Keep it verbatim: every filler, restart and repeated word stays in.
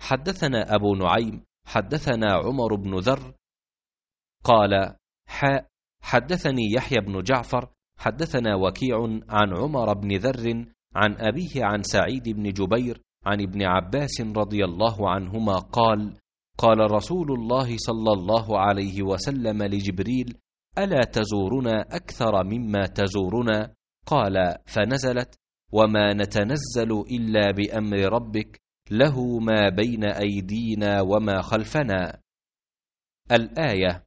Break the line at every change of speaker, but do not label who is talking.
حدثنا أبو نعيم حدثنا عمر بن ذر قال حاء حدثني يحيى بن جعفر حدثنا وكيع عن عمر بن ذر عن أبيه عن سعيد بن جبير عن ابن عباس رضي الله عنهما قال قال رسول الله صلى الله عليه وسلم لجبريل ألا تزورنا أكثر مما تزورنا؟ قال فنزلت وما نتنزل إلا بأمر ربك له ما بين أيدينا وما خلفنا. الآية.